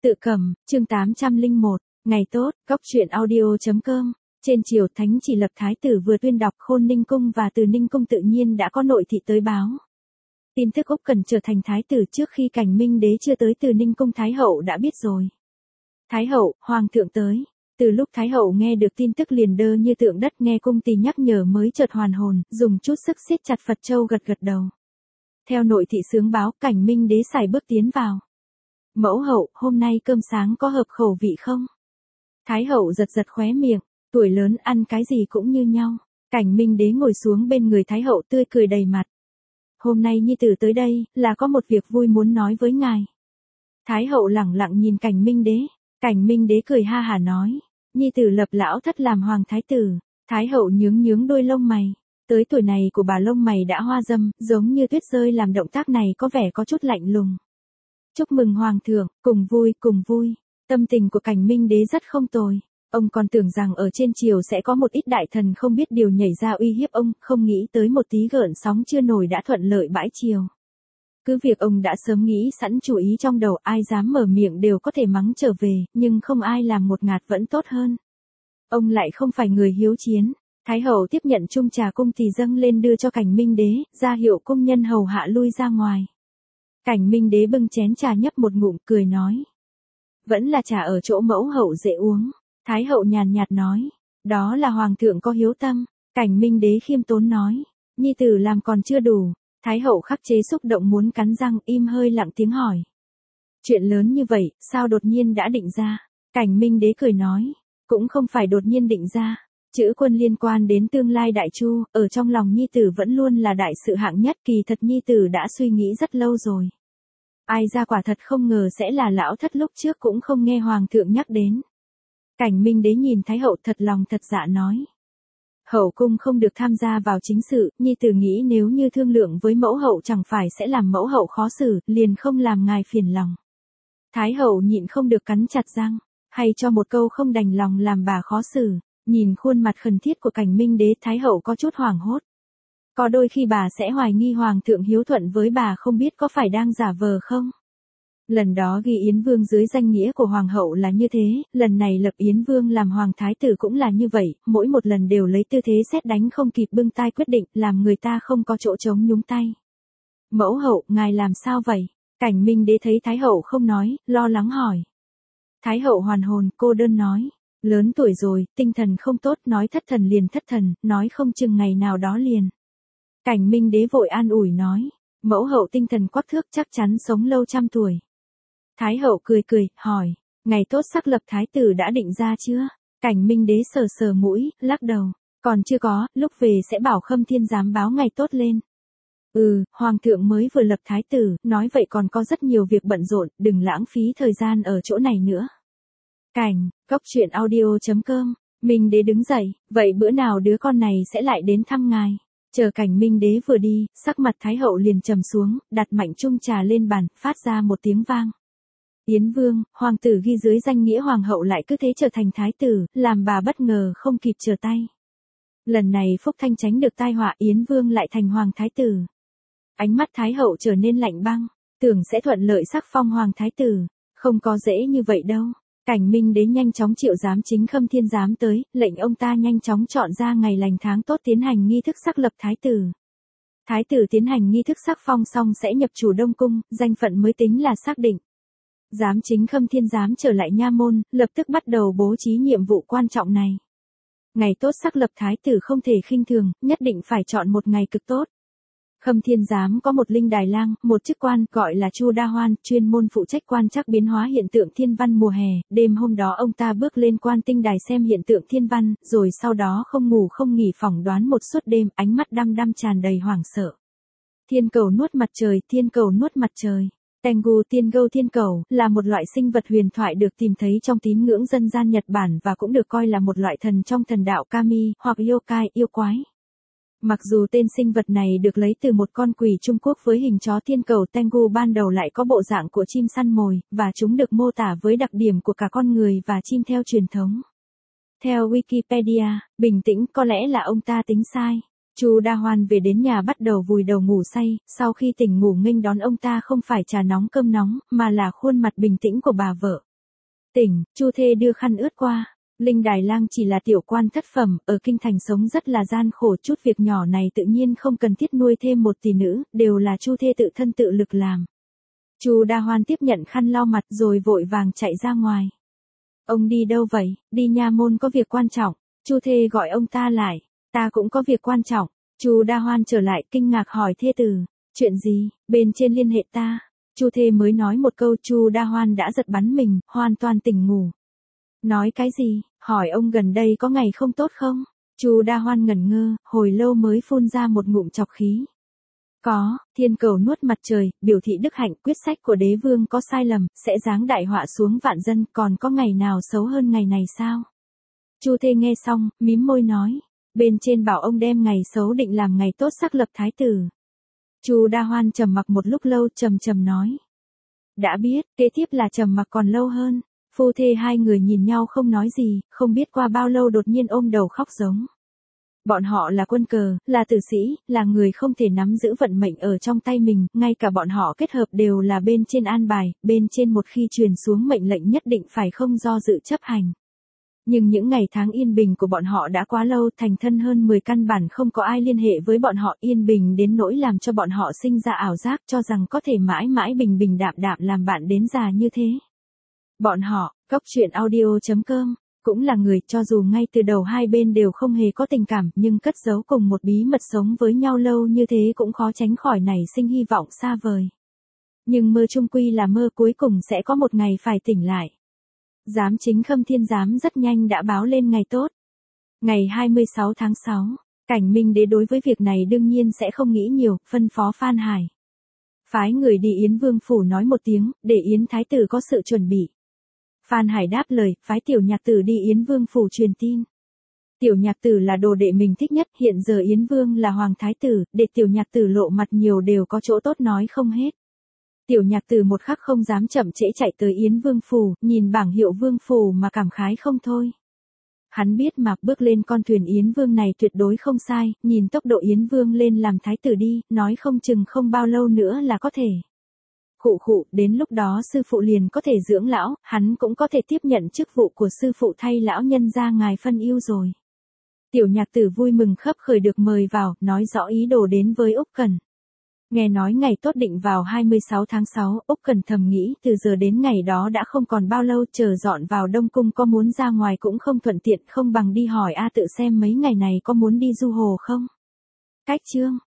Tự cầm, chương 801, ngày tốt, góc truyện audio.com. Trên triều Thánh Chỉ Lập Thái tử vừa tuyên đọc Khôn Ninh Cung và Từ Ninh Cung tự nhiên đã có nội thị tới báo. Tin tức Úc cần trở thành thái tử trước khi Cảnh Minh Đế chưa tới Từ Ninh Cung Thái hậu đã biết rồi. Thái hậu, hoàng thượng tới. Từ lúc Thái hậu nghe được tin tức liền đơ như tượng đất, nghe cung tỳ nhắc nhở mới chợt hoàn hồn, dùng chút sức siết chặt Phật châu gật gật đầu. Theo nội thị sướng báo, Cảnh Minh Đế sải bước tiến vào. Mẫu hậu, hôm nay cơm sáng có hợp khẩu vị không? Thái hậu giật giật khóe miệng, tuổi lớn ăn cái gì cũng như nhau. Cảnh Minh Đế ngồi xuống bên người Thái hậu tươi cười đầy mặt. Hôm nay nhi tử tới đây, là có một việc vui muốn nói với ngài. Thái hậu lẳng lặng nhìn Cảnh Minh Đế. Cảnh Minh Đế cười ha hả nói, nhi tử lập lão thất làm hoàng thái tử. Thái hậu nhướng nhướng đôi lông mày. Tới tuổi này của bà lông mày đã hoa râm, giống như tuyết rơi, làm động tác này có vẻ có chút lạnh lùng. Chúc mừng hoàng thượng, cùng vui, cùng vui. Tâm tình của Cảnh Minh Đế rất không tồi. Ông còn tưởng rằng ở trên triều sẽ có một ít đại thần không biết điều nhảy ra uy hiếp ông, không nghĩ tới một tí gợn sóng chưa nổi đã thuận lợi bãi triều. Cứ việc ông đã sớm nghĩ sẵn chủ ý trong đầu, ai dám mở miệng đều có thể mắng trở về, nhưng không ai làm một ngạt vẫn tốt hơn. Ông lại không phải người hiếu chiến. Thái hậu tiếp nhận chung trà cung tỳ dâng lên đưa cho Cảnh Minh Đế, ra hiệu cung nhân hầu hạ lui ra ngoài. Cảnh Minh Đế bưng chén trà nhấp một ngụm, cười nói. Vẫn là trà ở chỗ mẫu hậu dễ uống. Thái hậu nhàn nhạt nói. Đó là hoàng thượng có hiếu tâm. Cảnh Minh Đế khiêm tốn nói. Nhi tử làm còn chưa đủ. Thái hậu khắc chế xúc động muốn cắn răng, im hơi lặng tiếng hỏi. Chuyện lớn như vậy, sao đột nhiên đã định ra? Cảnh Minh Đế cười nói. Cũng không phải đột nhiên định ra. Chữ quân liên quan đến tương lai đại chu, ở trong lòng nhi tử vẫn luôn là đại sự hạng nhất, kỳ thật nhi tử đã suy nghĩ rất lâu rồi. Ai ra quả thật không ngờ sẽ là lão thất, lúc trước cũng không nghe hoàng thượng nhắc đến. Cảnh Minh Đế nhìn Thái hậu thật lòng thật dạ nói. Hậu cung không được tham gia vào chính sự, nhi tử nghĩ nếu như thương lượng với mẫu hậu chẳng phải sẽ làm mẫu hậu khó xử, liền không làm ngài phiền lòng. Thái hậu nhịn không được cắn chặt răng, hay cho một câu không đành lòng làm bà khó xử. Nhìn khuôn mặt khẩn thiết của Cảnh Minh Đế, Thái hậu có chút hoảng hốt. Có đôi khi bà sẽ hoài nghi hoàng thượng hiếu thuận với bà, không biết có phải đang giả vờ không? Lần đó ghi Yến Vương dưới danh nghĩa của hoàng hậu là như thế, lần này lập Yến Vương làm hoàng thái tử cũng là như vậy, mỗi một lần đều lấy tư thế sét đánh không kịp bưng tay quyết định, làm người ta không có chỗ trống nhúng tay. Mẫu hậu, ngài làm sao vậy? Cảnh Minh Đế thấy Thái hậu không nói, lo lắng hỏi. Thái hậu hoàn hồn, cô đơn nói. Lớn tuổi rồi, tinh thần không tốt, nói thất thần liền thất thần, nói không chừng ngày nào đó liền. Cảnh Minh Đế vội an ủi nói, mẫu hậu tinh thần quắc thước, chắc chắn sống lâu trăm tuổi. Thái hậu cười cười, hỏi, ngày tốt sắc lập thái tử đã định ra chưa? Cảnh Minh Đế sờ sờ mũi, lắc đầu, còn chưa có, lúc về sẽ bảo Khâm Thiên giám báo ngày tốt lên. Hoàng thượng mới vừa lập thái tử, nói vậy còn có rất nhiều việc bận rộn, đừng lãng phí thời gian ở chỗ này nữa. Cảnh, góc truyện audio.com, Minh Đế đứng dậy, vậy bữa nào đứa con này sẽ lại đến thăm ngài? Chờ Cảnh Minh Đế vừa đi, sắc mặt Thái hậu liền trầm xuống, đặt mạnh chung trà lên bàn, phát ra một tiếng vang. Yến Vương, hoàng tử ghi dưới danh nghĩa hoàng hậu lại cứ thế trở thành thái tử, làm bà bất ngờ không kịp trở tay. Lần này Phúc Thanh tránh được tai họa, Yến Vương lại thành hoàng thái tử. Ánh mắt Thái hậu trở nên lạnh băng, tưởng sẽ thuận lợi sắc phong hoàng thái tử, không có dễ như vậy đâu. Cảnh Minh Đế nhanh chóng triệu giám chính Khâm Thiên giám tới, lệnh ông ta nhanh chóng chọn ra ngày lành tháng tốt tiến hành nghi thức sắc lập thái tử. Thái tử tiến hành nghi thức sắc phong xong sẽ nhập chủ Đông Cung, danh phận mới tính là xác định. Giám chính Khâm Thiên giám trở lại nha môn, lập tức bắt đầu bố trí nhiệm vụ quan trọng này. Ngày tốt sắc lập thái tử không thể khinh thường, nhất định phải chọn một ngày cực tốt. Khâm Thiên giám có một linh đài lang, một chức quan gọi là Chu Đa Hoan, chuyên môn phụ trách quan trắc biến hóa hiện tượng thiên văn mùa hè. Đêm hôm đó ông ta bước lên quan tinh đài xem hiện tượng thiên văn, rồi sau đó không ngủ không nghỉ phỏng đoán một suốt đêm, ánh mắt đăm đăm tràn đầy hoảng sợ. Thiên cầu nuốt mặt trời, thiên cầu nuốt mặt trời. Tengu tiên gâu thiên cầu là một loại sinh vật huyền thoại được tìm thấy trong tín ngưỡng dân gian Nhật Bản và cũng được coi là một loại thần trong thần đạo kami hoặc yokai, yêu quái. Mặc dù tên sinh vật này được lấy từ một con quỷ Trung Quốc với hình chó, thiên cầu Tengu ban đầu lại có bộ dạng của chim săn mồi, và chúng được mô tả với đặc điểm của cả con người và chim theo truyền thống. Theo Wikipedia, bình tĩnh, có lẽ là ông ta tính sai. Chu Đa Hoan về đến nhà bắt đầu vùi đầu ngủ say, sau khi tỉnh ngủ nghênh đón ông ta không phải trà nóng cơm nóng, mà là khuôn mặt bình tĩnh của bà vợ. Tỉnh, Chu Thê đưa khăn ướt qua. Linh Đài Lang chỉ là tiểu quan thất phẩm, ở kinh thành sống rất là gian khổ, chút việc nhỏ này tự nhiên không cần thiết nuôi thêm một tỷ nữ, đều là Chu Thê tự thân tự lực làm. Chu Đa Hoan tiếp nhận khăn lau mặt rồi vội vàng chạy ra ngoài. Ông đi đâu vậy? Đi nha môn có việc quan trọng. Chu Thê gọi ông ta lại. Ta cũng có việc quan trọng. Chu Đa Hoan trở lại kinh ngạc hỏi thê tử. Chuyện gì? Bên trên liên hệ ta. Chu Thê mới nói một câu, Chu Đa Hoan đã giật bắn mình, hoàn toàn tỉnh ngủ. Nói cái gì? Hỏi ông gần đây có ngày không tốt không? Chu Đa Hoan ngẩn ngơ, hồi lâu mới phun ra một ngụm trọc khí. Có, thiên cầu nuốt mặt trời, biểu thị đức hạnh, quyết sách của đế vương có sai lầm, sẽ giáng đại họa xuống vạn dân, còn có ngày nào xấu hơn ngày này sao? Chu Thê nghe xong, mím môi nói, bên trên bảo ông đem ngày xấu định làm ngày tốt xác lập thái tử. Chu Đa Hoan trầm mặc một lúc lâu, trầm trầm nói. Đã biết, kế tiếp là trầm mặc còn lâu hơn. Phu thê hai người nhìn nhau không nói gì, không biết qua bao lâu đột nhiên ôm đầu khóc giống. Bọn họ là quân cờ, là tử sĩ, là người không thể nắm giữ vận mệnh ở trong tay mình, ngay cả bọn họ kết hợp đều là bên trên an bài, bên trên một khi truyền xuống mệnh lệnh nhất định phải không do dự chấp hành. Nhưng những ngày tháng yên bình của bọn họ đã quá lâu, thành thân hơn 10 căn bản không có ai liên hệ với bọn họ, yên bình đến nỗi làm cho bọn họ sinh ra ảo giác cho rằng có thể mãi mãi bình bình đạm đạm làm bạn đến già như thế. Bọn họ, Cóc Truyện Audio.com, cũng là người cho dù ngay từ đầu hai bên đều không hề có tình cảm nhưng cất giấu cùng một bí mật sống với nhau lâu như thế cũng khó tránh khỏi nảy sinh hy vọng xa vời. Nhưng mơ chung quy là mơ, cuối cùng sẽ có một ngày phải tỉnh lại. Giám chính Khâm Thiên Giám rất nhanh đã báo lên ngày tốt. Ngày 26 tháng 6, Cảnh Minh Đế đối với việc này đương nhiên sẽ không nghĩ nhiều, phân phó Phan Hải. Phái người đi Yến Vương phủ nói một tiếng, để Yến Thái tử có sự chuẩn bị. Phan Hải đáp lời, phái Tiểu Nhạc Tử đi Yến Vương phủ truyền tin. Tiểu Nhạc Tử là đồ đệ mình thích nhất, hiện giờ Yến Vương là Hoàng Thái tử, để Tiểu Nhạc Tử lộ mặt nhiều đều có chỗ tốt nói không hết. Tiểu Nhạc Tử một khắc không dám chậm trễ chạy tới Yến Vương phủ, nhìn bảng hiệu Vương phủ mà cảm khái không thôi. Hắn biết mà bước lên con thuyền Yến Vương này tuyệt đối không sai, nhìn tốc độ Yến Vương lên làm thái tử đi, nói không chừng không bao lâu nữa là có thể. Khụ, đến lúc đó sư phụ liền có thể dưỡng lão, hắn cũng có thể tiếp nhận chức vụ của sư phụ thay lão nhân ra ngài phân ưu rồi. Tiểu Nhạc Tử vui mừng khấp khởi được mời vào, nói rõ ý đồ đến với Úc Cẩn. Nghe nói ngày tốt định vào 26 tháng 6, Úc Cẩn thầm nghĩ từ giờ đến ngày đó đã không còn bao lâu, chờ dọn vào Đông Cung có muốn ra ngoài cũng không thuận tiện, không bằng đi hỏi A Tự xem mấy ngày này có muốn đi du hồ không. Cách chương